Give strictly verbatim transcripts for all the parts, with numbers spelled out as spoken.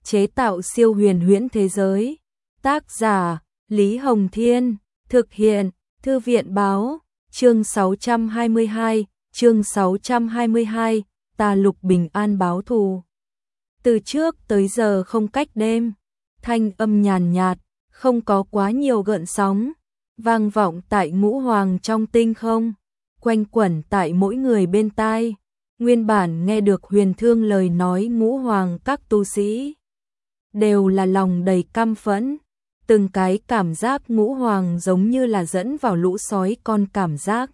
chế tạo siêu huyền huyễn thế giới. Tác giả Lý Hồng Thiên, thực hiện Thư viện Báo, chương sáu trăm hai mươi hai, chương sáu trăm hai mươi hai, Tà Lục Bình An báo thù. Từ trước tới giờ không cách đêm, thanh âm nhàn nhạt, không có quá nhiều gợn sóng, vang vọng tại ngũ hoàng trong tinh không, quanh quẩn tại mỗi người bên tai. Nguyên bản nghe được Huyền Thương lời nói ngũ hoàng các tu sĩ đều là lòng đầy căm phẫn, từng cái cảm giác ngũ hoàng giống như là dẫn vào lũ sói con cảm giác.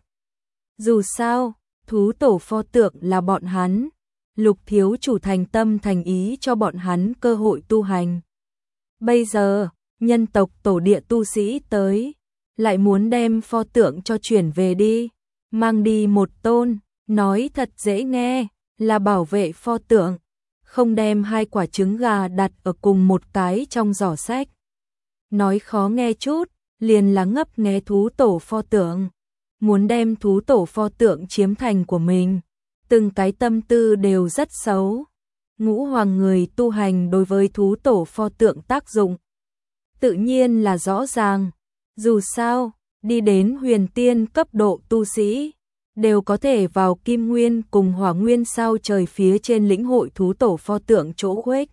Dù sao, thú tổ pho tượng là bọn hắn, Lục thiếu chủ thành tâm thành ý cho bọn hắn cơ hội tu hành. Bây giờ, nhân tộc tổ địa tu sĩ tới, lại muốn đem pho tượng cho chuyển về đi, mang đi một tôn, nói thật dễ nghe, là bảo vệ pho tượng, không đem hai quả trứng gà đặt ở cùng một cái trong giỏ sách. Nói khó nghe chút, liền là ngấp nghé thú tổ pho tượng, muốn đem thú tổ pho tượng chiếm thành của mình, từng cái tâm tư đều rất xấu. Ngũ hoàng người tu hành đối với thú tổ pho tượng tác dụng tự nhiên là rõ ràng, dù sao, đi đến huyền tiên cấp độ tu sĩ, đều có thể vào kim nguyên cùng hỏa nguyên sao trời phía trên lĩnh hội thú tổ pho tượng chỗ khuếch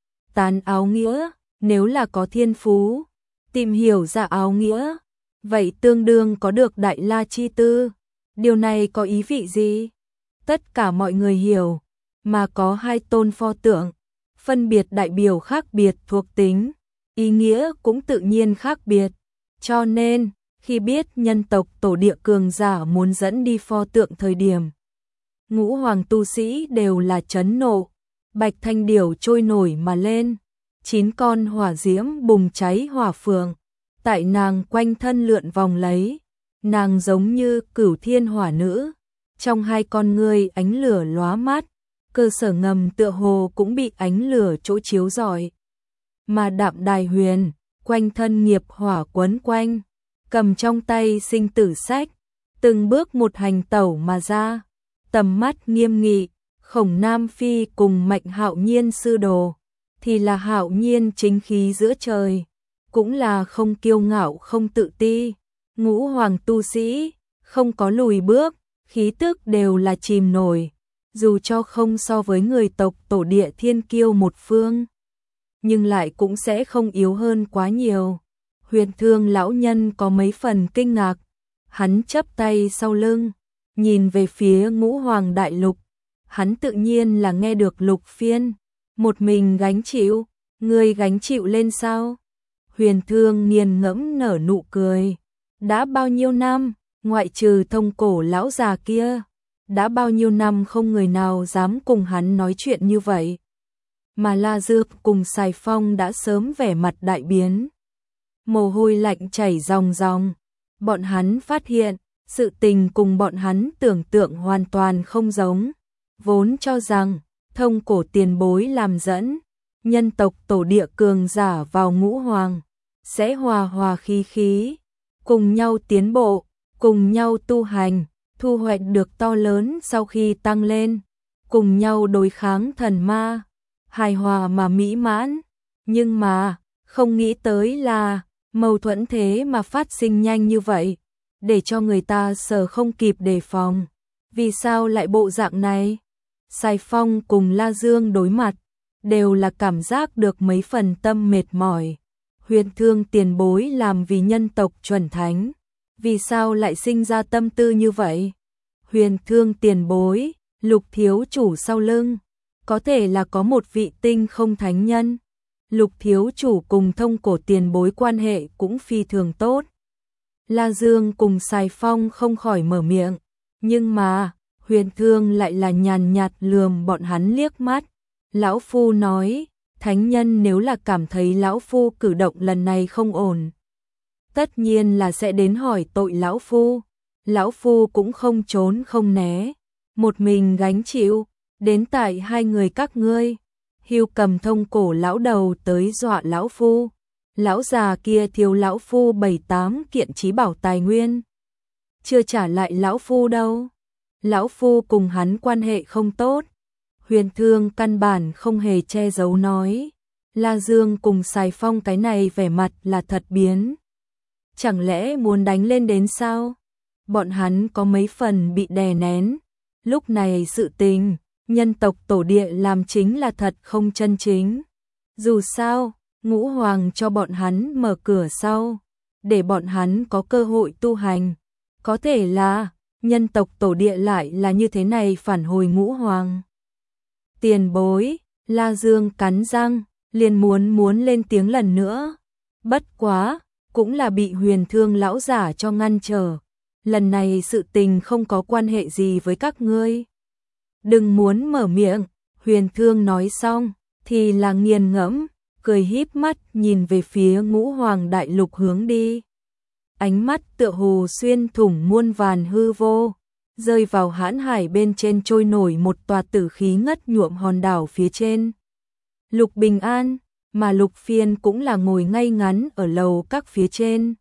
tán áo nghĩa. Nếu là có thiên phú, tìm hiểu ra áo nghĩa, vậy tương đương có được đại la chi tư. Điều này có ý vị gì? Tất cả mọi người hiểu, mà có hai tôn pho tượng, phân biệt đại biểu khác biệt thuộc tính, ý nghĩa cũng tự nhiên khác biệt. Cho nên, khi biết nhân tộc tổ địa cường giả muốn dẫn đi pho tượng thời điểm, ngũ hoàng tu sĩ đều là chấn nộ, bạch thanh điểu trôi nổi mà lên, chín con hỏa diễm bùng cháy hỏa phượng, tại nàng quanh thân lượn vòng lấy, nàng giống như cửu thiên hỏa nữ, trong hai con ngươi ánh lửa lóa mắt, cơ sở ngầm tựa hồ cũng bị ánh lửa chỗ chiếu rọi. Mà Đạm Đài Huyền, quanh thân nghiệp hỏa quấn quanh, cầm trong tay sinh tử sách, từng bước một hành tẩu mà ra, tầm mắt nghiêm nghị. Khổng Nam Phi cùng Mạnh Hạo Nhiên sư đồ, thì là Hạo Nhiên chính khí giữa trời, cũng là không kiêu ngạo không tự ti. Ngũ hoàng tu sĩ, không có lùi bước, khí tức đều là chìm nổi, dù cho không so với người tộc tổ địa thiên kiêu một phương, nhưng lại cũng sẽ không yếu hơn quá nhiều. Huyền Thương lão nhân có mấy phần kinh ngạc, hắn chắp tay sau lưng, nhìn về phía ngũ hoàng đại lục, hắn tự nhiên là nghe được Lục Phiên, một mình gánh chịu, người gánh chịu lên sao? Huyền Thương nghiền ngẫm nở nụ cười, đã bao nhiêu năm, ngoại trừ Thông Cổ lão già kia, đã bao nhiêu năm không người nào dám cùng hắn nói chuyện như vậy. Mà La Dược cùng Sài Phong đã sớm vẻ mặt đại biến, mồ hôi lạnh chảy ròng ròng, bọn hắn phát hiện, sự tình cùng bọn hắn tưởng tượng hoàn toàn không giống, vốn cho rằng, Thông Cổ tiền bối làm dẫn, nhân tộc tổ địa cường giả vào ngũ hoàng, sẽ hòa hòa khí khí, cùng nhau tiến bộ, cùng nhau tu hành, thu hoạch được to lớn sau khi tăng lên, cùng nhau đối kháng thần ma, hài hòa mà mỹ mãn. Nhưng mà, không nghĩ tới là, mâu thuẫn thế mà phát sinh nhanh như vậy, để cho người ta sờ không kịp đề phòng. Vì sao lại bộ dạng này? Sài Phong cùng La Dương đối mặt, đều là cảm giác được mấy phần tâm mệt mỏi. Huyền Thương tiền bối làm vì nhân tộc chuẩn thánh, vì sao lại sinh ra tâm tư như vậy? Huyền Thương tiền bối, Lục thiếu chủ sau lưng, có thể là có một vị tinh không thánh nhân. Lục thiếu chủ cùng Thông Cổ tiền bối quan hệ cũng phi thường tốt. La Dương cùng Sài Phong không khỏi mở miệng, nhưng mà, Huyền Thương lại là nhàn nhạt lườm bọn hắn liếc mắt. Lão Phu nói, thánh nhân nếu là cảm thấy Lão Phu cử động lần này không ổn, tất nhiên là sẽ đến hỏi tội Lão Phu. Lão Phu cũng không trốn không né, một mình gánh chịu, đến tại hai người các ngươi. Hưu cầm Thông Cổ lão đầu tới dọa Lão Phu. Lão già kia thiếu Lão Phu bảy tám kiện trí bảo tài nguyên, chưa trả lại Lão Phu đâu. Lão Phu cùng hắn quan hệ không tốt. Huyền Thương căn bản không hề che giấu nói, La Dương cùng Sài Phong cái này vẻ mặt là thật biến. Chẳng lẽ muốn đánh lên đến sao? Bọn hắn có mấy phần bị đè nén. Lúc này sự tình, nhân tộc tổ địa làm chính là thật không chân chính. Dù sao, Ngũ Hoàng cho bọn hắn mở cửa sau, để bọn hắn có cơ hội tu hành. Có thể là, nhân tộc tổ địa lại là như thế này phản hồi Ngũ Hoàng. Tiền bối, La Dương cắn răng, liền muốn muốn lên tiếng lần nữa. Bất quá, cũng là bị Huyền Thương lão giả cho ngăn trở. Lần này sự tình không có quan hệ gì với các ngươi. Đừng muốn mở miệng, Huyền Thương nói xong, thì là nghiền ngẫm, cười híp mắt nhìn về phía Ngũ Hoàng đại lục hướng đi. Ánh mắt tựa hồ xuyên thủng muôn vàn hư vô, rơi vào hãn hải bên trên trôi nổi một tòa tử khí ngất nhuộm hòn đảo phía trên. Lục Bình An, mà Lục Phiên cũng là ngồi ngay ngắn ở lầu các phía trên.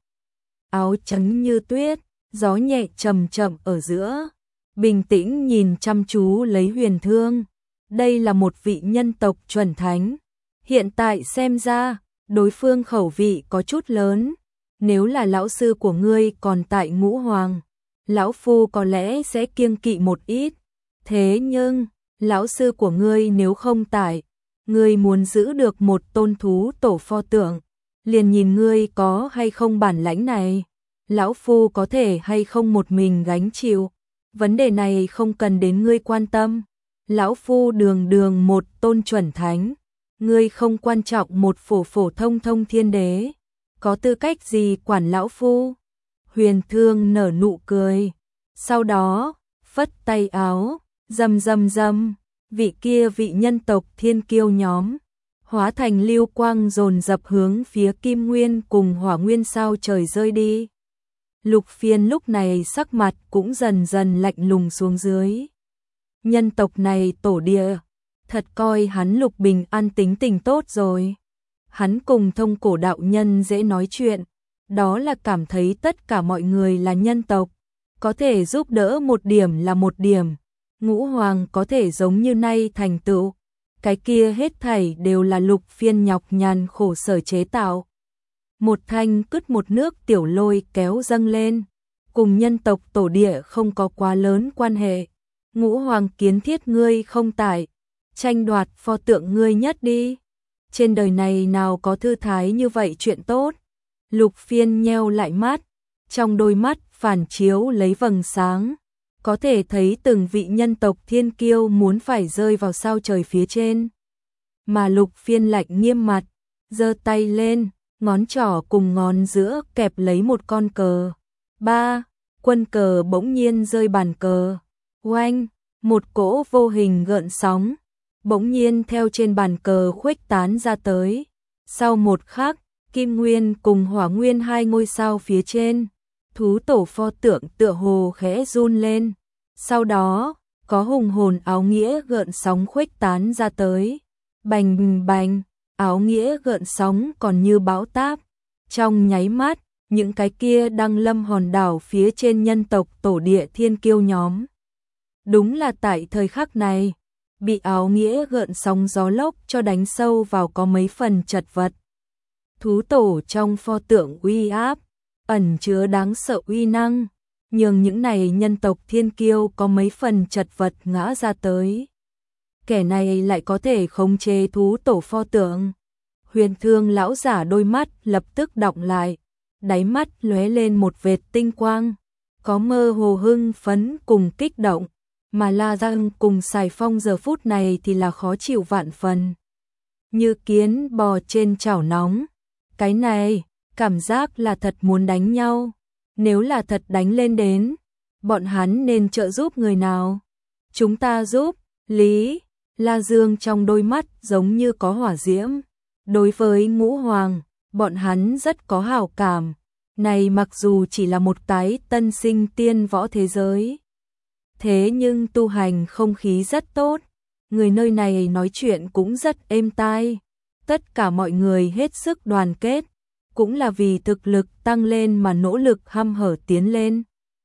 Áo trắng như tuyết, gió nhẹ chậm chậm ở giữa, bình tĩnh nhìn chăm chú lấy Huyền Thương. Đây là một vị nhân tộc chuẩn thánh. Hiện tại xem ra, đối phương khẩu vị có chút lớn. Nếu là lão sư của ngươi còn tại Ngũ Hoàng, lão phu có lẽ sẽ kiêng kỵ một ít. Thế nhưng, lão sư của ngươi nếu không tại, ngươi muốn giữ được một tôn thú tổ pho tượng, liền nhìn ngươi có hay không bản lãnh này. Lão phu có thể hay không một mình gánh chịu. Vấn đề này không cần đến ngươi quan tâm. Lão phu đường đường một tôn chuẩn thánh, ngươi không quan trọng một phổ phổ thông thông thiên đế, có tư cách gì quản lão phu? Huyền Thương nở nụ cười, sau đó phất tay áo, rầm rầm rầm, vị kia vị nhân tộc thiên kiêu nhóm hóa thành lưu quang dồn dập hướng phía Kim Nguyên cùng Hỏa Nguyên sao trời rơi đi. Lục Phiên lúc này sắc mặt cũng dần dần lạnh lùng xuống dưới. Nhân tộc này tổ địa, thật coi hắn Lục Bình An tính tình tốt rồi. Hắn cùng Thông Cổ đạo nhân dễ nói chuyện, đó là cảm thấy tất cả mọi người là nhân tộc, có thể giúp đỡ một điểm là một điểm. Ngũ Hoàng có thể giống như nay thành tựu, cái kia hết thảy đều là Lục Phiên nhọc nhằn khổ sở chế tạo. Một thanh cứt một nước tiểu lôi kéo dâng lên, cùng nhân tộc tổ địa không có quá lớn quan hệ. Ngũ Hoàng kiến thiết ngươi không tại, tranh đoạt pho tượng ngươi nhất đi. Trên đời này nào có thư thái như vậy chuyện tốt. Lục Phiên nheo lại mắt, trong đôi mắt phản chiếu lấy vầng sáng, có thể thấy từng vị nhân tộc thiên kiêu muốn phải rơi vào sao trời phía trên. Mà Lục Phiên lạnh nghiêm mặt, giơ tay lên, ngón trỏ cùng ngón giữa kẹp lấy một con cờ. Ba, quân cờ bỗng nhiên rơi bàn cờ. Oanh, một cỗ vô hình gợn sóng, bỗng nhiên theo trên bàn cờ khuếch tán ra tới. Sau một khắc, Kim Nguyên cùng Hỏa Nguyên hai ngôi sao phía trên, thú tổ pho tượng tựa hồ khẽ run lên. Sau đó, có hùng hồn áo nghĩa gợn sóng khuếch tán ra tới. Bành bành, áo nghĩa gợn sóng còn như bão táp. Trong nháy mắt, những cái kia đang lâm hòn đảo phía trên nhân tộc tổ địa thiên kiêu nhóm. Đúng là tại thời khắc này, bị áo nghĩa gợn sóng gió lốc cho đánh sâu vào có mấy phần chật vật. Thú tổ trong pho tượng uy áp, ẩn chứa đáng sợ uy năng, nhưng những này nhân tộc thiên kiêu có mấy phần chật vật ngã ra tới. Kẻ này lại có thể khống chế thú tổ pho tượng. Huyền Thương lão giả đôi mắt lập tức đọng lại, đáy mắt lóe lên một vệt tinh quang, có mơ hồ hưng phấn cùng kích động, mà La Giang cùng Sài Phong giờ phút này thì là khó chịu vạn phần. Như kiến bò trên chảo nóng, cái này, cảm giác là thật muốn đánh nhau. Nếu là thật đánh lên đến, bọn hắn nên trợ giúp người nào? Chúng ta giúp, Lý, La Dương trong đôi mắt giống như có hỏa diễm. Đối với Ngũ Hoàng, bọn hắn rất có hảo cảm. Này mặc dù chỉ là một cái tân sinh tiên võ thế giới, thế nhưng tu hành không khí rất tốt. Người nơi này nói chuyện cũng rất êm tai. Tất cả mọi người hết sức đoàn kết, cũng là vì thực lực tăng lên mà nỗ lực hăm hở tiến lên.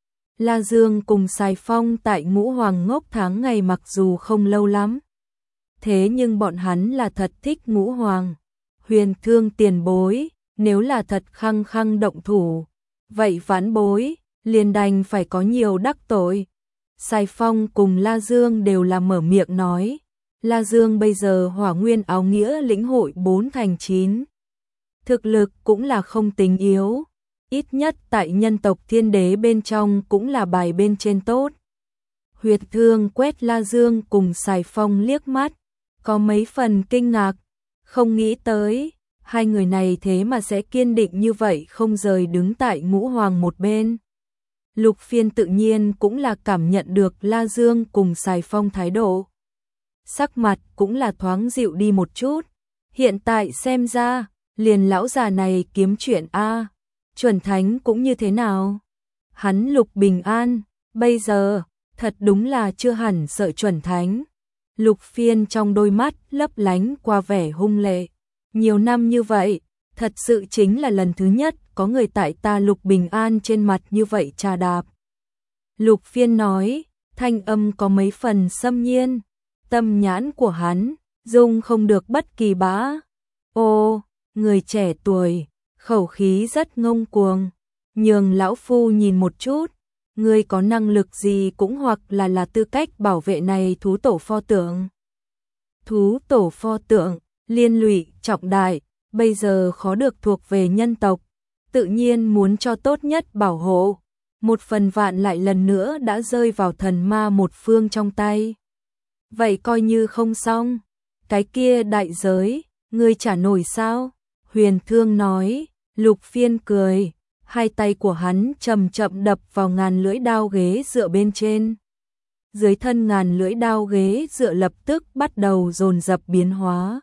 La Dương cùng Sài Phong tại Ngũ Hoàng ngốc tháng ngày mặc dù không lâu lắm, thế nhưng bọn hắn là thật thích Ngũ Hoàng. Huyền Thương tiền bối, nếu là thật khăng khăng động thủ, vậy vãn bối, liền đành phải có nhiều đắc tội. Sài Phong cùng La Dương đều là mở miệng nói. La Dương bây giờ hỏa nguyên áo nghĩa lĩnh hội bốn thành chín. Thực lực cũng là không tính yếu. Ít nhất tại nhân tộc thiên đế bên trong cũng là bài bên trên tốt. Huyệt Thương quét La Dương cùng Sài Phong liếc mắt. Có mấy phần kinh ngạc. Không nghĩ tới. Hai người này thế mà sẽ kiên định như vậy không rời đứng tại Ngũ Hoàng một bên. Lục Phiên tự nhiên cũng là cảm nhận được La Dương cùng Sài Phong thái độ. Sắc mặt cũng là thoáng dịu đi một chút. Hiện tại xem ra, liền lão già này kiếm chuyện a, chuẩn thánh cũng như thế nào. Hắn Lục Bình An, bây giờ, thật đúng là chưa hẳn sợ chuẩn thánh. Lục Phiên trong đôi mắt lấp lánh qua vẻ hung lệ. Nhiều năm như vậy, thật sự chính là lần thứ nhất có người tại ta Lục Bình An trên mặt như vậy trà đạp. Lục Phiên nói, thanh âm có mấy phần xâm nhiên, tâm nhãn của hắn, dung không được bất kỳ bá. Ô, người trẻ tuổi, khẩu khí rất ngông cuồng, nhường lão phu nhìn một chút, ngươi có năng lực gì cũng hoặc là là tư cách bảo vệ này thú tổ pho tượng. Thú tổ pho tượng, liên lụy trọng đại, bây giờ khó được thuộc về nhân tộc, tự nhiên muốn cho tốt nhất bảo hộ. Một phần vạn lại lần nữa đã rơi vào thần ma một phương trong tay. Vậy coi như không xong. Cái kia đại giới, ngươi trả nổi sao? Huyền Thương nói. Lục Phiên cười. Hai tay của hắn chậm chậm đập vào ngàn lưỡi đao ghế dựa bên trên. Dưới thân ngàn lưỡi đao ghế dựa lập tức bắt đầu dồn dập biến hóa.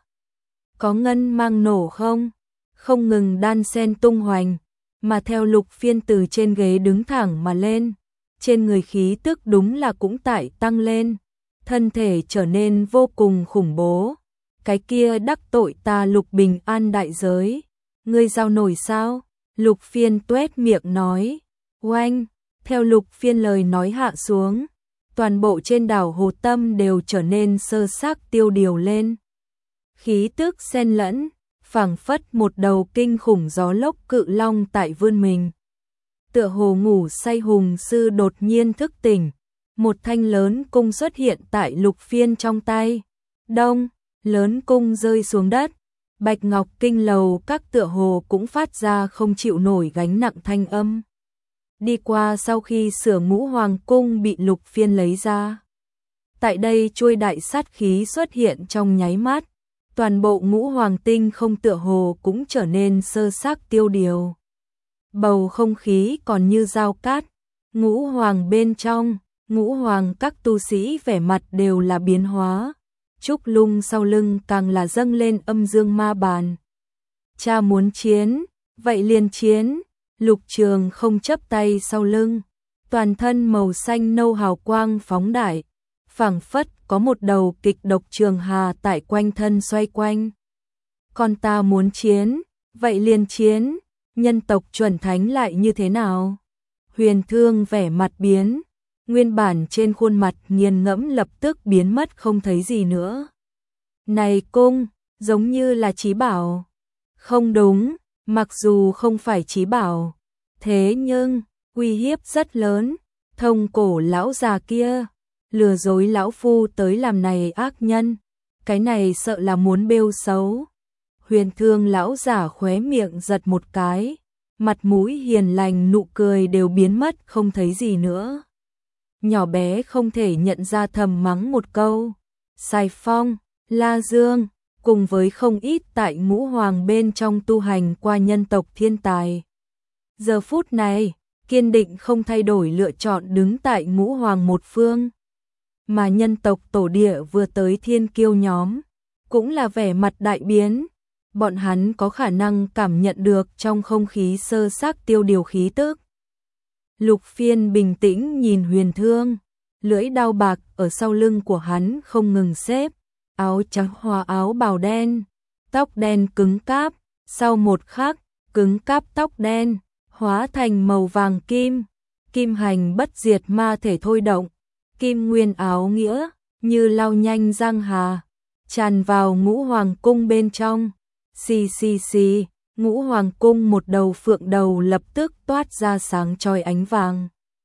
Có ngân mang nổ không? Không ngừng đan sen tung hoành. Mà theo Lục Phiên từ trên ghế đứng thẳng mà lên, trên người khí tức đúng là cũng tại tăng lên, thân thể trở nên vô cùng khủng bố. Cái kia đắc tội ta Lục Bình An đại giới, ngươi giao nổi sao? Lục Phiên tuét miệng nói. Oanh, theo Lục Phiên lời nói hạ xuống, toàn bộ trên đảo Hồ Tâm đều trở nên sơ xác tiêu điều lên. Khí tức xen lẫn, phảng phất một đầu kinh khủng gió lốc cự long tại vươn mình. Tựa hồ ngủ say hùng sư đột nhiên thức tỉnh, một thanh lớn cung xuất hiện tại Lục Phiên trong tay. Đông, lớn cung rơi xuống đất, Bạch Ngọc Kinh lầu các tựa hồ cũng phát ra không chịu nổi gánh nặng thanh âm. Đi qua sau khi sửa Ngũ Hoàng cung bị Lục Phiên lấy ra. Tại đây chuôi đại sát khí xuất hiện trong nháy mắt. Toàn bộ Ngũ Hoàng tinh không tựa hồ cũng trở nên sơ xác tiêu điều. Bầu không khí còn như dao cát. Ngũ Hoàng bên trong, Ngũ Hoàng các tu sĩ vẻ mặt đều là biến hóa. Trúc Lung sau lưng càng là dâng lên âm dương ma bàn. Cha muốn chiến, vậy liền chiến. Lục Trường không chấp tay sau lưng. Toàn thân màu xanh nâu hào quang phóng đại. Phảng phất có một đầu kịch độc trường hà tại quanh thân xoay quanh. Con ta muốn chiến, vậy liền chiến, nhân tộc chuẩn thánh lại như thế nào? Huyền Thương vẻ mặt biến, nguyên bản trên khuôn mặt nghiền ngẫm lập tức biến mất không thấy gì nữa. Này cung, giống như là chí bảo. Không đúng, mặc dù không phải chí bảo, thế nhưng, uy hiếp rất lớn, thông cổ lão già kia. Lừa dối lão phu tới làm này ác nhân, cái này sợ là muốn bêu xấu. Huyền Thương lão giả khóe miệng giật một cái, mặt mũi hiền lành nụ cười đều biến mất không thấy gì nữa. Nhỏ bé không thể nhận ra thầm mắng một câu. Sài Phong, La Dương, cùng với không ít tại Ngũ Hoàng bên trong tu hành qua nhân tộc thiên tài. Giờ phút này, kiên định không thay đổi lựa chọn đứng tại Ngũ Hoàng một phương. Mà nhân tộc tổ địa vừa tới thiên kiêu nhóm, cũng là vẻ mặt đại biến. Bọn hắn có khả năng cảm nhận được trong không khí sơ xác tiêu điều khí tức. Lục Phiên bình tĩnh nhìn Huyền Thương, lưỡi đao bạc ở sau lưng của hắn không ngừng xếp, áo trắng hòa áo bào đen, tóc đen cứng cáp, sau một khắc, cứng cáp tóc đen, hóa thành màu vàng kim, kim hành bất diệt ma thể thôi động. Kim nguyên áo nghĩa, như lao nhanh giang hà, tràn vào Ngũ Hoàng cung bên trong. Xì xì xì, Ngũ Hoàng cung một đầu phượng đầu lập tức toát ra sáng chói ánh vàng.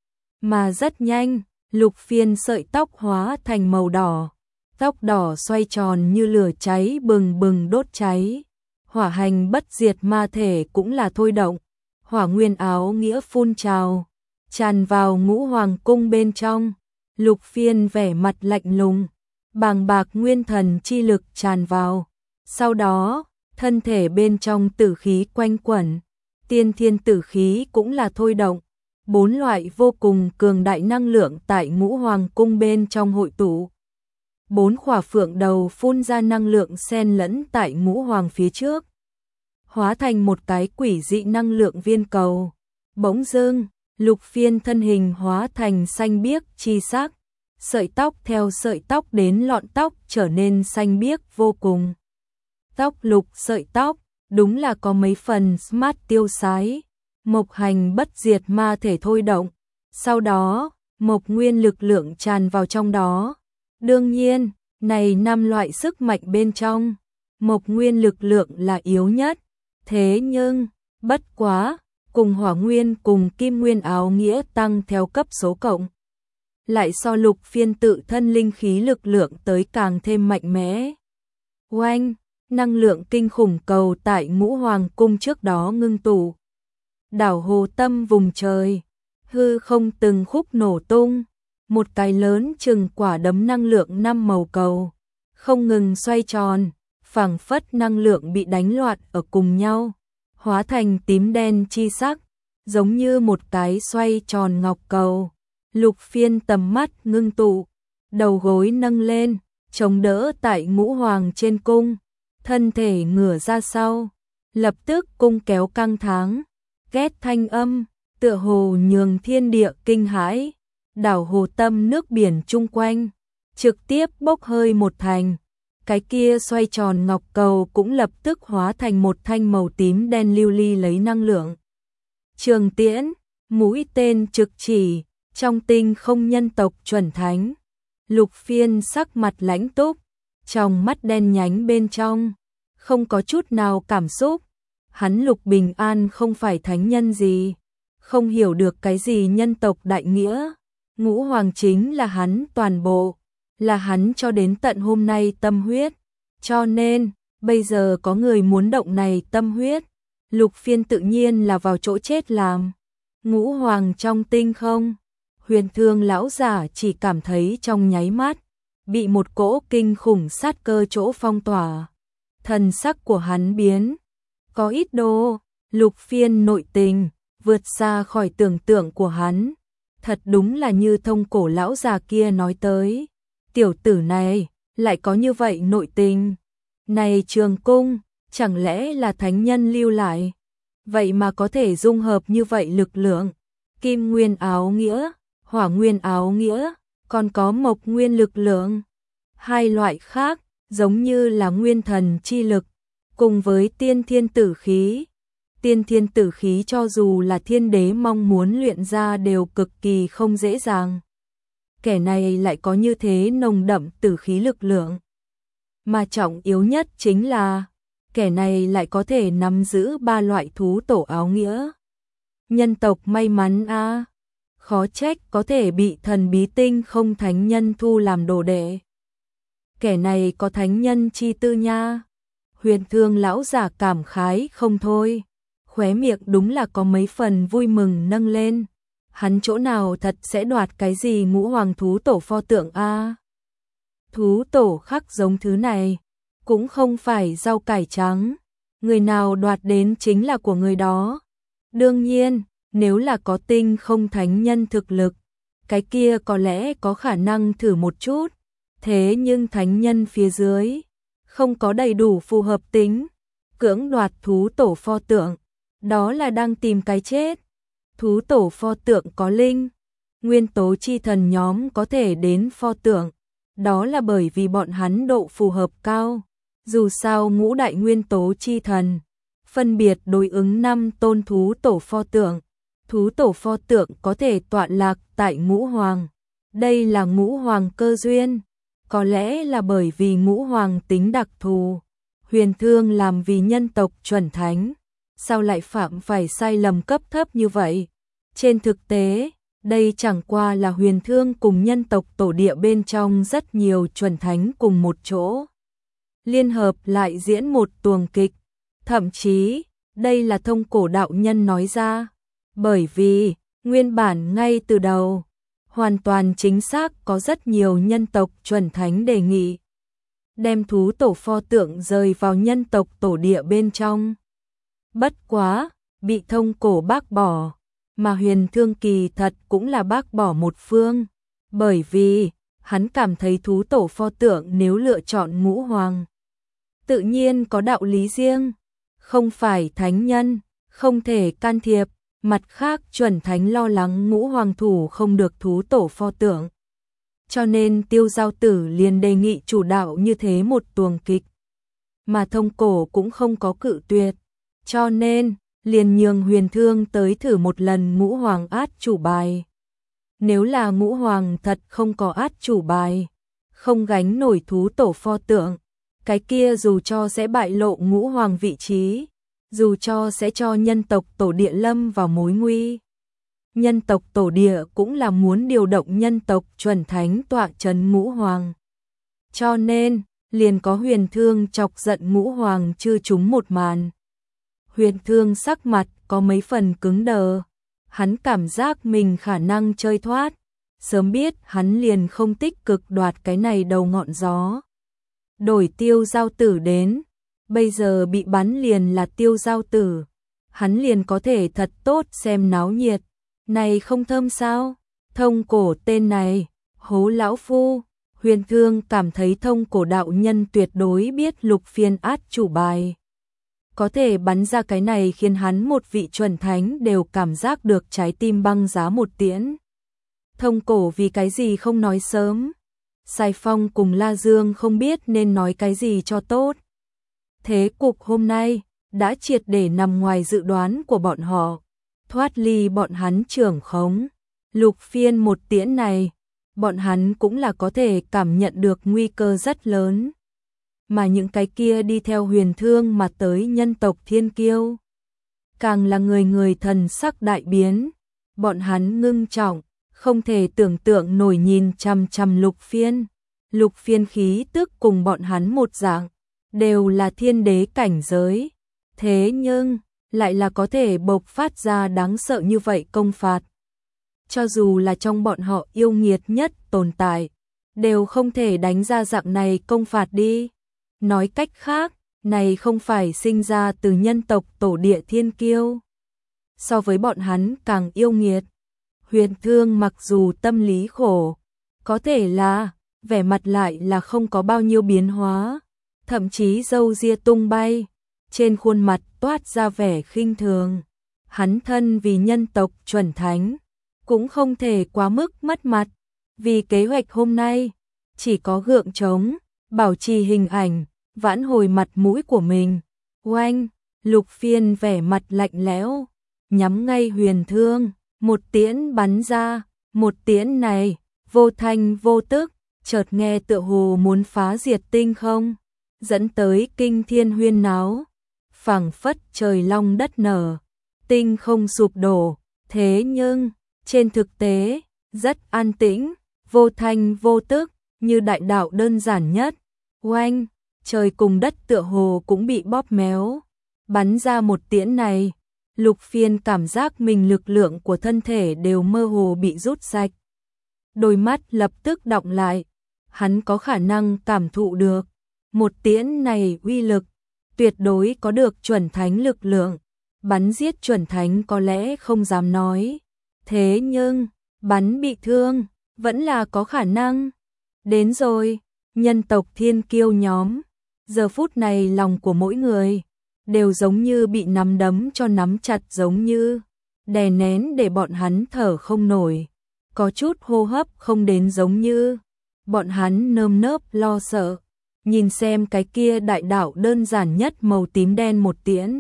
Mà rất nhanh, Lục Phiên sợi tóc hóa thành màu đỏ, tóc đỏ xoay tròn như lửa cháy bừng bừng đốt cháy. Hỏa hành bất diệt ma thể cũng là thôi động, hỏa nguyên áo nghĩa phun trào, tràn vào Ngũ Hoàng cung bên trong. Lục Phiên vẻ mặt lạnh lùng, bàng bạc nguyên thần chi lực tràn vào. Sau đó, thân thể bên trong tử khí quanh quẩn, tiên thiên tử khí cũng là thôi động. Bốn loại vô cùng cường đại năng lượng tại Ngũ Hoàng cung bên trong hội tụ. Bốn khỏa phượng đầu phun ra năng lượng xen lẫn tại Ngũ Hoàng phía trước, hóa thành một cái quỷ dị năng lượng viên cầu. Bỗng dưng, Lục Phiên thân hình hóa thành xanh biếc chi sắc, sợi tóc theo sợi tóc đến lọn tóc trở nên xanh biếc vô cùng. Tóc lục sợi tóc, đúng là có mấy phần smart tiêu sái. Mộc hành bất diệt ma thể thôi động, sau đó, mộc nguyên lực lượng tràn vào trong đó. Đương nhiên, này năm loại sức mạnh bên trong, mộc nguyên lực lượng là yếu nhất. Thế nhưng, bất quá, cùng hỏa nguyên cùng kim nguyên áo nghĩa tăng theo cấp số cộng, lại so Lục Phiên tự thân linh khí lực lượng tới càng thêm mạnh mẽ. Oanh, năng lượng kinh khủng cầu tại Ngũ Hoàng cung trước đó ngưng tụ. Đảo hồ tâm vùng trời, hư không từng khúc nổ tung, một cái lớn chừng quả đấm năng lượng năm màu cầu, không ngừng xoay tròn, phảng phất năng lượng bị đánh loạn ở cùng nhau, hóa thành tím đen chi sắc, giống như một cái xoay tròn ngọc cầu. Lục Phiên tầm mắt ngưng tụ, đầu gối nâng lên, chống đỡ tại Ngũ Hoàng trên cung, thân thể ngửa ra sau, lập tức cung kéo căng thẳng. Két thanh âm, tựa hồ nhường thiên địa kinh hãi, đảo hồ tâm nước biển chung quanh, trực tiếp bốc hơi một thành. Cái kia xoay tròn ngọc cầu cũng lập tức hóa thành một thanh màu tím đen lưu ly lấy năng lượng. Trường tiễn, mũi tên trực chỉ, trong tinh không nhân tộc chuẩn thánh. Lục Phiên sắc mặt lãnh túc, trong mắt đen nhánh bên trong, không có chút nào cảm xúc. Hắn Lục Bình An không phải thánh nhân gì, không hiểu được cái gì nhân tộc đại nghĩa. Ngũ Hoàng chính là hắn toàn bộ, là hắn cho đến tận hôm nay tâm huyết. Cho nên, bây giờ có người muốn động này tâm huyết, Lục Phiên tự nhiên là vào chỗ chết làm. Ngũ Hoàng trong tinh không, Huyền Thương lão giả chỉ cảm thấy trong nháy mắt, bị một cỗ kinh khủng sát cơ chỗ phong tỏa. Thần sắc của hắn biến, có ít đồ, Lục Phiên nội tình, vượt xa khỏi tưởng tượng của hắn. Thật đúng là như thông cổ lão già kia nói tới. Tiểu tử này, lại có như vậy nội tình. Này trường cung, chẳng lẽ là thánh nhân lưu lại? Vậy mà có thể dung hợp như vậy lực lượng. Kim nguyên áo nghĩa, hỏa nguyên áo nghĩa, còn có mộc nguyên lực lượng. Hai loại khác, giống như là nguyên thần chi lực, cùng với tiên thiên tử khí. Tiên thiên tử khí cho dù là thiên đế mong muốn luyện ra đều cực kỳ không dễ dàng. Kẻ này lại có như thế nồng đậm tử khí lực lượng. Mà trọng yếu nhất chính là, kẻ này lại có thể nắm giữ ba loại thú tổ áo nghĩa. Nhân tộc may mắn a, à, khó trách có thể bị thần bí tinh không thánh nhân thu làm đồ đệ. Kẻ này có thánh nhân chi tư nha. Huyền Thương lão giả cảm khái không thôi, khóe miệng đúng là có mấy phần vui mừng nâng lên. Hắn chỗ nào thật sẽ đoạt cái gì ngũ hoàng thú tổ pho tượng a? À? Thú tổ khắc giống thứ này, cũng không phải rau cải trắng, người nào đoạt đến chính là của người đó. Đương nhiên, nếu là có tinh không thánh nhân thực lực, cái kia có lẽ có khả năng thử một chút. Thế nhưng thánh nhân phía dưới không có đầy đủ phù hợp tính, cưỡng đoạt thú tổ pho tượng, đó là đang tìm cái chết. Thú tổ pho tượng có linh, nguyên tố chi thần nhóm có thể đến pho tượng, đó là bởi vì bọn hắn độ phù hợp cao. Dù sao ngũ đại nguyên tố chi thần, phân biệt đối ứng năm tôn thú tổ pho tượng. Thú tổ pho tượng có thể tọa lạc tại ngũ hoàng. Đây là ngũ hoàng cơ duyên. Có lẽ là bởi vì ngũ hoàng tính đặc thù, Huyền Thương làm vì nhân tộc chuẩn thánh, sao lại phạm phải sai lầm cấp thấp như vậy? Trên thực tế, đây chẳng qua là Huyền Thương cùng nhân tộc tổ địa bên trong rất nhiều chuẩn thánh cùng một chỗ. Liên hợp lại diễn một tuồng kịch, thậm chí, đây là Thông Cổ đạo nhân nói ra, bởi vì, nguyên bản ngay từ đầu, hoàn toàn chính xác có rất nhiều nhân tộc chuẩn thánh đề nghị đem thú tổ pho tượng rời vào nhân tộc tổ địa bên trong. Bất quá, bị Thông Cổ bác bỏ, mà Huyền Thương kỳ thật cũng là bác bỏ một phương, bởi vì, hắn cảm thấy thú tổ pho tượng nếu lựa chọn ngũ hoàng, tự nhiên có đạo lý riêng, không phải thánh nhân, không thể can thiệp, mặt khác chuẩn thánh lo lắng ngũ hoàng thủ không được thú tổ pho tượng. Cho nên Tiêu Giao Tử liền đề nghị chủ đạo như thế một tuồng kịch, mà Thông Cổ cũng không có cự tuyệt, cho nên liền nhường Huyền Thương tới thử một lần ngũ hoàng át chủ bài. Nếu là ngũ hoàng thật không có át chủ bài, không gánh nổi thú tổ pho tượng, cái kia dù cho sẽ bại lộ ngũ hoàng vị trí, dù cho sẽ cho nhân tộc tổ địa lâm vào mối nguy. Nhân tộc tổ địa cũng là muốn điều động nhân tộc chuẩn thánh tọa trấn ngũ hoàng. Cho nên, liền có Huyền Thương chọc giận ngũ hoàng chưa trúng một màn. Huyền Thương sắc mặt có mấy phần cứng đờ, hắn cảm giác mình khả năng chơi thoát, sớm biết hắn liền không tích cực đoạt cái này đầu ngọn gió. Đổi Tiêu Giao Tử đến, bây giờ bị bắn liền là Tiêu Giao Tử, hắn liền có thể thật tốt xem náo nhiệt, này không thơm sao? Thông Cổ tên này, hố lão phu. Huyền Thương cảm thấy Thông Cổ đạo nhân tuyệt đối biết lục phiên át chủ bài. Có thể bắn ra cái này khiến hắn một vị chuẩn thánh đều cảm giác được trái tim băng giá một tiễn. Thông Cổ vì cái gì không nói sớm? Sài Phong cùng La Dương không biết nên nói cái gì cho tốt. Thế cục hôm nay đã triệt để nằm ngoài dự đoán của bọn họ, thoát ly bọn hắn trưởng khống. Lục phiên một tiễn này, bọn hắn cũng là có thể cảm nhận được nguy cơ rất lớn. Mà những cái kia đi theo Huyền Thương mà tới nhân tộc thiên kiêu, càng là người người thần sắc đại biến, bọn hắn ngưng trọng, không thể tưởng tượng nổi nhìn chằm chằm Lục phiên. Lục phiên khí tức cùng bọn hắn một dạng, đều là thiên đế cảnh giới, thế nhưng lại là có thể bộc phát ra đáng sợ như vậy công phạt. Cho dù là trong bọn họ yêu nghiệt nhất tồn tại, đều không thể đánh ra dạng này công phạt đi. Nói cách khác, này không phải sinh ra từ nhân tộc tổ địa thiên kiêu. So với bọn hắn càng yêu nghiệt. Huyền Thương mặc dù tâm lý khổ, có thể là, vẻ mặt lại là không có bao nhiêu biến hóa, thậm chí râu ria tung bay, trên khuôn mặt toát ra vẻ khinh thường. Hắn thân vì nhân tộc chuẩn thánh, cũng không thể quá mức mất mặt, vì kế hoạch hôm nay, chỉ có gượng trống, bảo trì hình ảnh, vãn hồi mặt mũi của mình. Oanh, Lục phiên vẻ mặt lạnh lẽo, nhắm ngay Huyền Thương, một tiễn bắn ra, một tiễn này, vô thanh vô tức, chợt nghe tựa hồ muốn phá diệt tinh không, dẫn tới kinh thiên huyên náo, phảng phất trời long đất nở, tinh không sụp đổ, thế nhưng, trên thực tế, rất an tĩnh, vô thanh vô tức, như đại đạo đơn giản nhất. Oanh, trời cùng đất tựa hồ cũng bị bóp méo, bắn ra một tiễn này, Lục phiên cảm giác mình lực lượng của thân thể đều mơ hồ bị rút sạch. Đôi mắt lập tức đọng lại, hắn có khả năng cảm thụ được, một tiễn này uy lực, tuyệt đối có được chuẩn thánh lực lượng, bắn giết chuẩn thánh có lẽ không dám nói, thế nhưng, bắn bị thương, vẫn là có khả năng. Đến rồi, nhân tộc thiên kiêu nhóm, giờ phút này lòng của mỗi người, đều giống như bị nắm đấm cho nắm chặt, giống như đè nén để bọn hắn thở không nổi, có chút hô hấp không đến, giống như bọn hắn nơm nớp lo sợ, nhìn xem cái kia đại đạo đơn giản nhất màu tím đen một tiễn.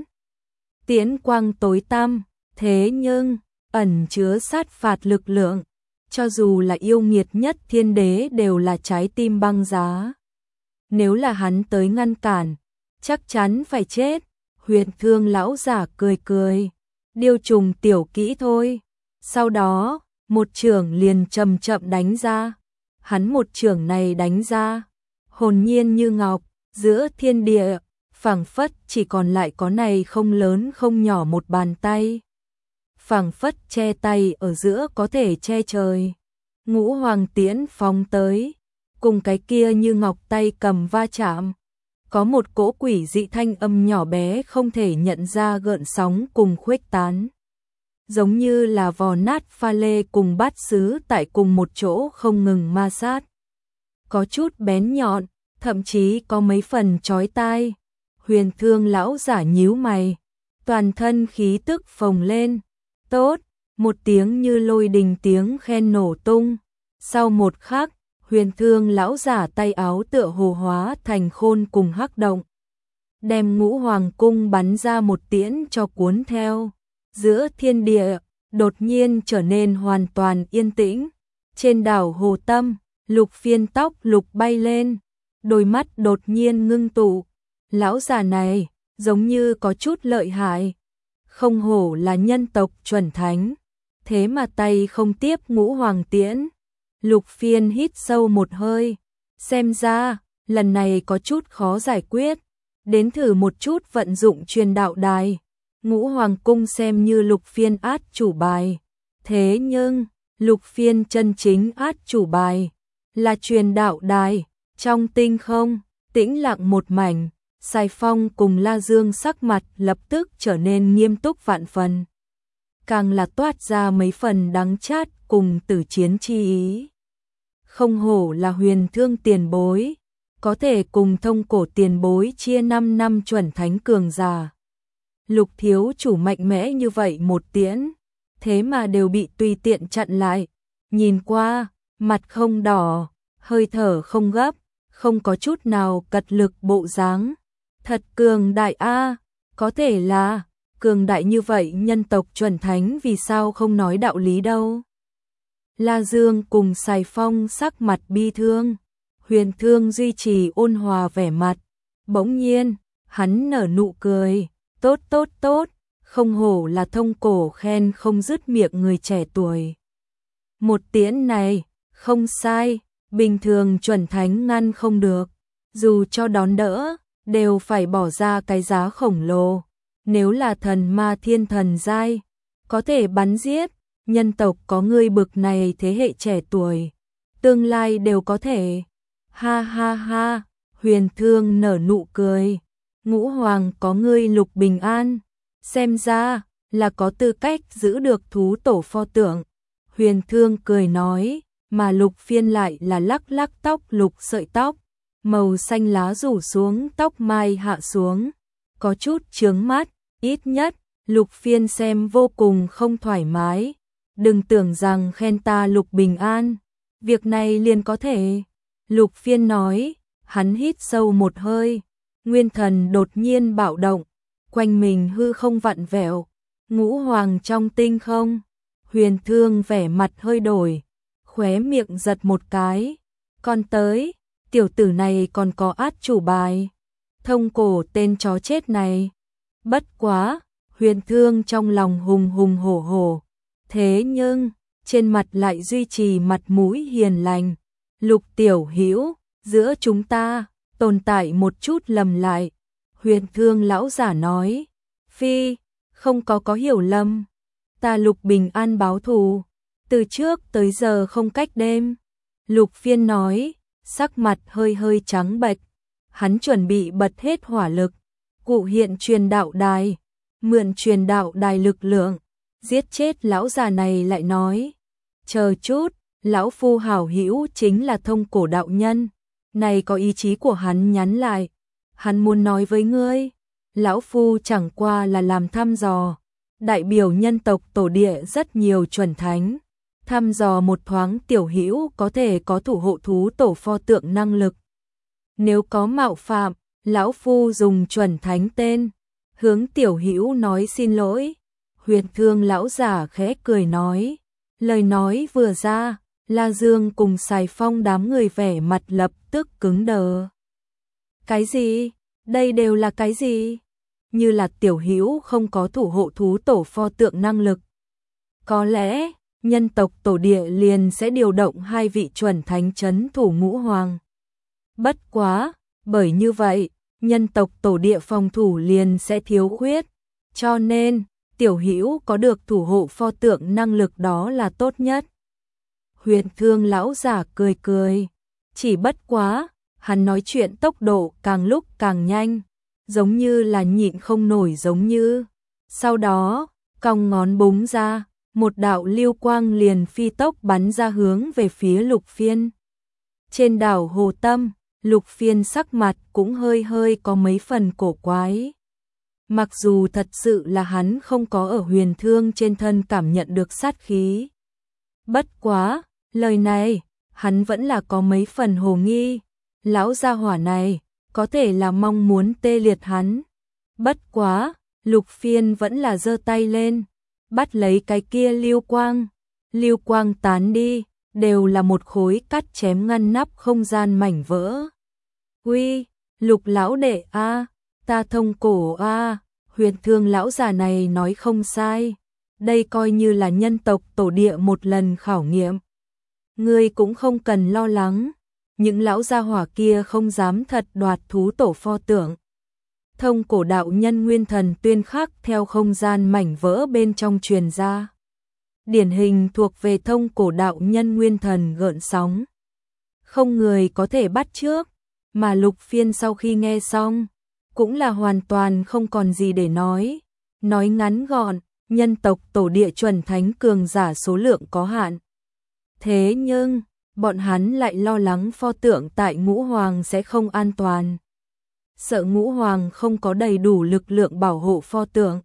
Tiễn quang tối tăm, thế nhưng, ẩn chứa sát phạt lực lượng, cho dù là yêu nghiệt nhất thiên đế đều là trái tim băng giá. Nếu là hắn tới ngăn cản, chắc chắn phải chết. Huyền Thương lão giả cười cười, điêu trùng tiểu kỹ thôi. Sau đó, một chưởng liền chậm chậm đánh ra. Hắn một chưởng này đánh ra, hồn nhiên như ngọc, giữa thiên địa, phảng phất chỉ còn lại có này không lớn không nhỏ một bàn tay. Phảng phất che tay ở giữa có thể che trời. Ngũ Hoàng Tiễn phóng tới, cùng cái kia như ngọc tay cầm va chạm. Có một cỗ quỷ dị thanh âm nhỏ bé không thể nhận ra gợn sóng cùng khuếch tán. Giống như là vò nát pha lê cùng bát sứ tại cùng một chỗ không ngừng ma sát. Có chút bén nhọn, thậm chí có mấy phần chói tai. Huyền Thương lão giả nhíu mày, toàn thân khí tức phồng lên. Tốt, một tiếng như lôi đình tiếng khen nổ tung. Sau một khắc, Huyền Thương lão giả tay áo tựa hồ hóa thành khôn cùng hắc động, đem Ngũ Hoàng cung bắn ra một tiễn cho cuốn theo. Giữa thiên địa, đột nhiên trở nên hoàn toàn yên tĩnh. Trên đảo Hồ Tâm, Lục Phiên tóc lục bay lên, đôi mắt đột nhiên ngưng tụ. Lão già này, giống như có chút lợi hại. Không hổ là nhân tộc chuẩn thánh, thế mà tay không tiếp Ngũ Hoàng Tiễn. Lục Phiên hít sâu một hơi, xem ra, lần này có chút khó giải quyết. Đến thử một chút vận dụng truyền đạo đài. Ngũ Hoàng cung xem như Lục Phiên át chủ bài. Thế nhưng, Lục Phiên chân chính át chủ bài là truyền đạo đài. Trong tinh không, tĩnh lặng một mảnh, Sài Phong cùng La Dương sắc mặt lập tức trở nên nghiêm túc vạn phần. Càng là toát ra mấy phần đắng chát cùng tử chiến chi ý. Không hổ là Huyền Thương tiền bối, có thể cùng Thông Cổ tiền bối chia năm năm chuẩn thánh cường giả. Lục thiếu chủ mạnh mẽ như vậy một tiễn, thế mà đều bị tùy tiện chặn lại. Nhìn qua, mặt không đỏ, hơi thở không gấp, không có chút nào cật lực bộ dáng. Thật cường đại a, có thể là cường đại như vậy nhân tộc chuẩn thánh vì sao không nói đạo lý đâu. La Dương cùng Sài Phong sắc mặt bi thương, Huyền Thương duy trì ôn hòa vẻ mặt. Bỗng nhiên, hắn nở nụ cười, tốt tốt tốt, không hổ là Thông Cổ khen không dứt miệng người trẻ tuổi. Một tiễn này, không sai, bình thường chuẩn thánh ngăn không được, dù cho đón đỡ, đều phải bỏ ra cái giá khổng lồ. Nếu là thần ma thiên thần giai, có thể bắn giết, nhân tộc có người bực này thế hệ trẻ tuổi, tương lai đều có thể. Ha ha ha, Huyền Thương nở nụ cười, Ngũ Hoàng có ngươi Lục bình an, xem ra là có tư cách giữ được thú tổ pho tượng. Huyền Thương cười nói, mà Lục Phiên lại là lắc lắc tóc lục sợi tóc, màu xanh lá rủ xuống tóc mai hạ xuống, có chút chướng mắt, ít nhất, Lục Phiên xem vô cùng không thoải mái. Đừng tưởng rằng khen ta Lục bình an, việc này liền có thể. Lục Phiên nói, hắn hít sâu một hơi, nguyên thần đột nhiên bạo động, quanh mình hư không vặn vẹo. Ngũ Hoàng trong tinh không, Huyền Thương vẻ mặt hơi đổi, khóe miệng giật một cái. Còn tới, tiểu tử này còn có át chủ bài. Thông Cổ tên chó chết này. Bất quá, Huyền Thương trong lòng hùng hùng hổ hổ. Thế nhưng, trên mặt lại duy trì mặt mũi hiền lành. Lục tiểu hữu, giữa chúng ta, tồn tại một chút lầm lại. Huyền Thương lão giả nói, phi, không có có hiểu lầm. Ta Lục bình an báo thù, từ trước tới giờ không cách đêm. Lục Phiên nói, sắc mặt hơi hơi trắng bệch. Hắn chuẩn bị bật hết hỏa lực, cụ hiện truyền đạo đài, mượn truyền đạo đài lực lượng, giết chết lão già này. Lại nói, chờ chút, lão phu hảo hữu chính là Thông Cổ đạo nhân, này có ý chí của hắn nhắn lại, hắn muốn nói với ngươi, lão phu chẳng qua là làm thăm dò, đại biểu nhân tộc tổ địa rất nhiều chuẩn thánh, thăm dò một thoáng tiểu hữu có thể có thủ hộ thú tổ pho tượng năng lực. Nếu có mạo phạm, lão phu dùng chuẩn thánh tên, hướng tiểu hữu nói xin lỗi. Huyền Thương lão giả khẽ cười nói, lời nói vừa ra, La Dương cùng Sài Phong đám người vẻ mặt lập tức cứng đờ. Cái gì? Đây đều là cái gì? Như là Tiểu Hữu không có thủ hộ thú tổ pho tượng năng lực. Có lẽ, nhân tộc tổ địa liền sẽ điều động hai vị chuẩn thánh trấn thủ ngũ hoàng. Bất quá, bởi như vậy, nhân tộc tổ địa phòng thủ liền sẽ thiếu khuyết. Cho nên, Tiểu Hữu có được thủ hộ pho tượng năng lực đó là tốt nhất. Huyền Thương lão giả cười cười. Chỉ bất quá, hắn nói chuyện tốc độ càng lúc càng nhanh, giống như là nhịn không nổi giống như. Sau đó, cong ngón búng ra, một đạo lưu quang liền phi tốc bắn ra hướng về phía Lục Phiên. Trên đảo Hồ Tâm, Lục Phiên sắc mặt cũng hơi hơi có mấy phần cổ quái. Mặc dù thật sự là hắn không có ở Huyền Thương trên thân cảm nhận được sát khí. Bất quá, lời này, hắn vẫn là có mấy phần hồ nghi. Lão gia hỏa này, có thể là mong muốn tê liệt hắn. Bất quá, Lục Phiên vẫn là giơ tay lên, bắt lấy cái kia lưu quang. Lưu quang tán đi, đều là một khối cắt chém ngăn nắp không gian mảnh vỡ. Uy, Lục lão đệ a, ta thông cổ a, Huyền Thương lão già này nói không sai. Đây coi như là nhân tộc tổ địa một lần khảo nghiệm. Ngươi cũng không cần lo lắng, những lão gia hỏa kia không dám thật đoạt thú tổ pho tượng. Thông cổ đạo nhân nguyên thần tuyên khắc theo không gian mảnh vỡ bên trong truyền ra. Điển hình thuộc về thông cổ đạo nhân nguyên thần gợn sóng. Không người có thể bắt trước, mà Lục Phiên sau khi nghe xong, cũng là hoàn toàn không còn gì để nói. Nói ngắn gọn, nhân tộc tổ địa chuẩn thánh cường giả số lượng có hạn. Thế nhưng, bọn hắn lại lo lắng pho tượng tại Ngũ Hoàng sẽ không an toàn. Sợ Ngũ Hoàng không có đầy đủ lực lượng bảo hộ pho tượng.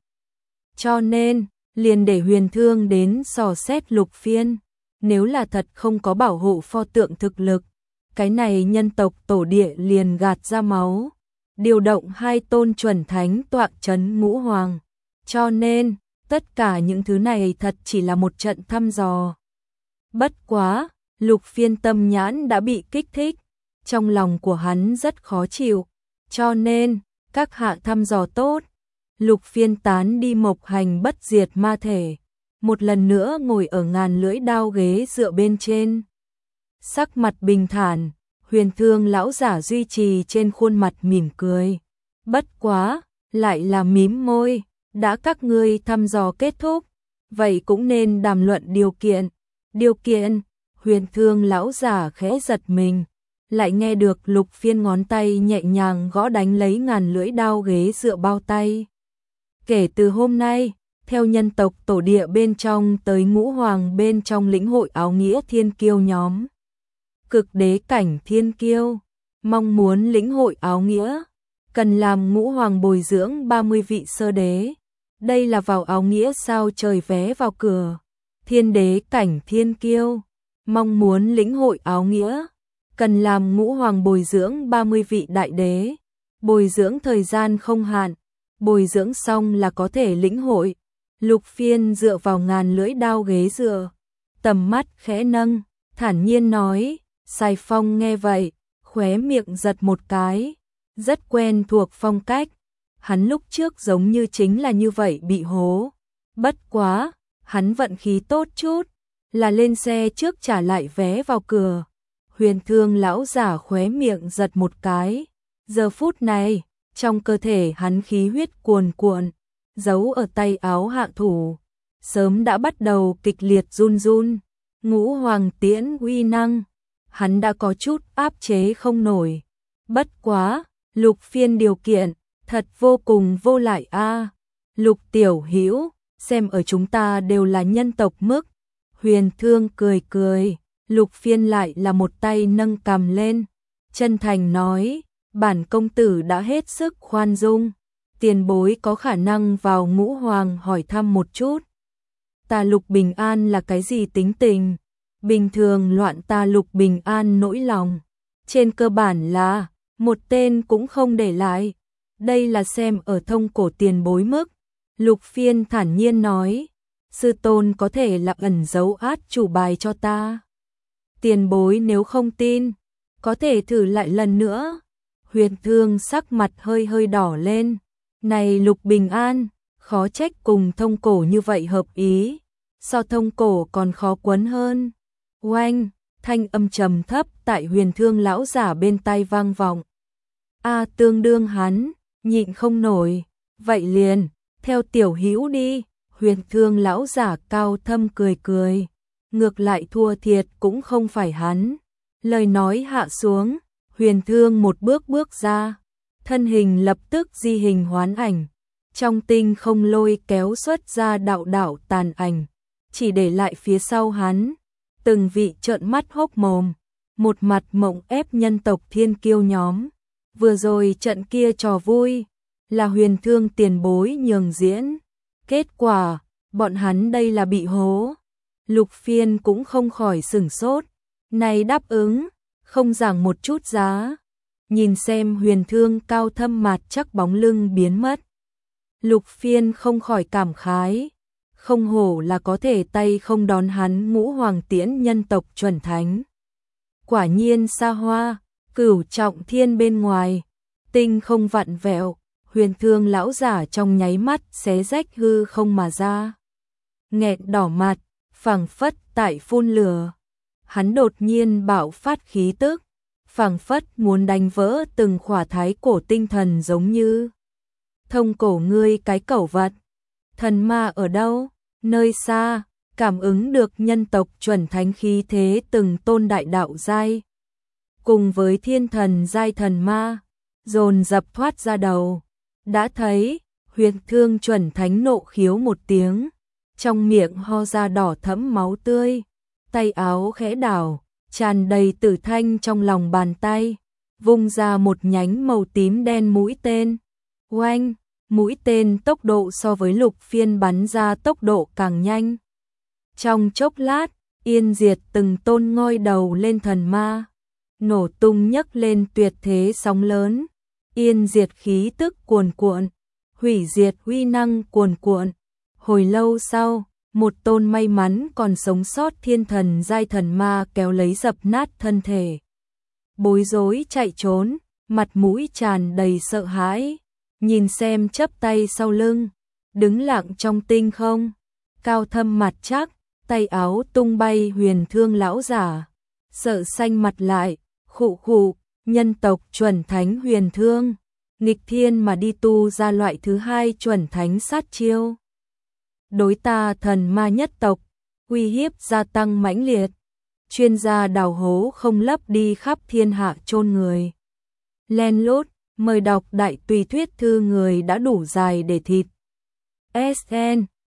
Cho nên, liền để Huyền Thương đến dò xét Lục Phiên. Nếu là thật không có bảo hộ pho tượng thực lực, cái này nhân tộc tổ địa liền gạt ra máu. Điều động hai tôn chuẩn thánh tọa trấn Ngũ Hoàng. Cho nên, tất cả những thứ này thật chỉ là một trận thăm dò. Bất quá, Lục Phiên tâm nhãn đã bị kích thích, trong lòng của hắn rất khó chịu, cho nên, các hạ thăm dò tốt. Lục Phiên tán đi mộc hành bất diệt ma thể, một lần nữa ngồi ở ngàn lưỡi đao ghế dựa bên trên. Sắc mặt bình thản, Huyền Thương lão giả duy trì trên khuôn mặt mỉm cười. Bất quá, lại là mím môi, đã các ngươi thăm dò kết thúc, vậy cũng nên đàm luận điều kiện. Điều kiện, Huyền Thương lão giả khẽ giật mình, lại nghe được Lục Phiên ngón tay nhẹ nhàng gõ đánh lấy ngàn lưỡi đao ghế dựa bao tay. Kể từ hôm nay, theo nhân tộc tổ địa bên trong tới Ngũ Hoàng bên trong lĩnh hội áo nghĩa thiên kiêu nhóm. Cực đế cảnh thiên kiêu, mong muốn lĩnh hội áo nghĩa, cần làm Ngũ Hoàng bồi dưỡng ba mươi vị sơ đế. Đây là vào áo nghĩa sao trời vé vào cửa. Thiên đế cảnh thiên kiêu, mong muốn lĩnh hội áo nghĩa, cần làm Ngũ Hoàng bồi dưỡng ba mươi vị đại đế. Bồi dưỡng thời gian không hạn, bồi dưỡng xong là có thể lĩnh hội. Lục Phiên dựa vào ngàn lưỡi đao ghế dựa, tầm mắt khẽ nâng, thản nhiên nói. Sài Phong nghe vậy, khóe miệng giật một cái, rất quen thuộc phong cách. Hắn lúc trước giống như chính là như vậy bị hố. Bất quá, hắn vận khí tốt chút, là lên xe trước trả lại vé vào cửa. Huyền Thương lão giả khóe miệng giật một cái. Giờ phút này, trong cơ thể hắn khí huyết cuồn cuộn, giấu ở tay áo hạ thủ, sớm đã bắt đầu kịch liệt run run. Ngũ Hoàng tiễn uy năng, hắn đã có chút áp chế không nổi. Bất quá, Lục Phiên điều kiện, thật vô cùng vô lại a. Lục tiểu hữu, xem ở chúng ta đều là nhân tộc mức. Huyền Thương cười cười, Lục Phiên lại là một tay nâng cằm lên, chân thành nói, bản công tử đã hết sức khoan dung, tiền bối có khả năng vào Ngũ Hoàng hỏi thăm một chút. Ta Lục Bình An là cái gì tính tình? Bình thường loạn ta Lục Bình An nỗi lòng, trên cơ bản là một tên cũng không để lại. Đây là xem ở thông cổ tiền bối mức. Lục Phiên thản nhiên nói, sư tôn có thể là ẩn giấu át chủ bài cho ta. Tiền bối nếu không tin, có thể thử lại lần nữa. Huyền Thương sắc mặt hơi hơi đỏ lên. Này Lục Bình An, khó trách cùng Thông Cổ như vậy hợp ý. So Thông Cổ còn khó quấn hơn. Oanh, thanh âm trầm thấp tại Huyền Thương lão giả bên tai vang vọng. A tương đương hắn, nhịn không nổi. Vậy liền, theo tiểu hữu đi. Huyền Thương lão giả cao thâm cười cười. Ngược lại thua thiệt cũng không phải hắn. Lời nói hạ xuống, Huyền Thương một bước bước ra. Thân hình lập tức di hình hoán ảnh. Trong tinh không lôi kéo xuất ra đạo đạo tàn ảnh. Chỉ để lại phía sau hắn. Từng vị trợn mắt hốc mồm. Một mặt mộng ép nhân tộc thiên kiêu nhóm. Vừa rồi trận kia trò vui. Là Huyền Thương tiền bối nhường diễn. Kết quả, bọn hắn đây là bị hố. Lục Phiên cũng không khỏi sửng sốt. Này đáp ứng, không giảm một chút giá. Nhìn xem Huyền Thương cao thâm mặt chắc bóng lưng biến mất. Lục Phiên không khỏi cảm khái. Không hổ là có thể tay không đón hắn ngũ hoàng tiễn nhân tộc chuẩn thánh. Quả nhiên xa hoa, cửu trọng thiên bên ngoài. Tinh không vặn vẹo, Huyền Thương lão giả trong nháy mắt xé rách hư không mà ra. Nghẹn đỏ mặt, phảng phất tại phun lửa. Hắn đột nhiên bạo phát khí tức, phảng phất muốn đánh vỡ từng khỏa thái cổ tinh thần giống như. Thông Cổ ngươi cái cẩu vật, thần ma ở đâu? Nơi xa, cảm ứng được nhân tộc chuẩn thánh khí thế từng tôn đại đạo giai. Cùng với thiên thần giai thần ma, dồn dập thoát ra đầu. Đã thấy, Huyền Thương chuẩn thánh nộ khiếu một tiếng, trong miệng ho ra đỏ thẫm máu tươi, tay áo khẽ đảo, tràn đầy tử thanh trong lòng bàn tay, vung ra một nhánh màu tím đen mũi tên. Oanh, mũi tên tốc độ so với Lục Phiên bắn ra tốc độ càng nhanh. Trong chốc lát, yên diệt từng tôn ngoi đầu lên thần ma, nổ tung nhấc lên tuyệt thế sóng lớn. Yên diệt khí tức cuồn cuộn, hủy diệt uy năng cuồn cuộn. Hồi lâu sau, một tôn may mắn còn sống sót thiên thần giai thần ma kéo lấy dập nát thân thể. Bối rối chạy trốn, mặt mũi tràn đầy sợ hãi, nhìn xem chắp tay sau lưng, đứng lặng trong tinh không, cao thâm mặt chắc, tay áo tung bay Huyền Thương lão giả, sợ xanh mặt lại, khụ khụ. Nhân tộc chuẩn thánh Huyền Thương, nghịch thiên mà đi tu ra loại thứ hai chuẩn thánh sát chiêu. Đối ta thần ma nhất tộc, uy hiếp gia tăng mãnh liệt. Chuyên gia đào hố không lấp đi khắp thiên hạ chôn người. Len lút, mời đọc đại tùy thuyết thư người đã đủ dài để thịt. ét en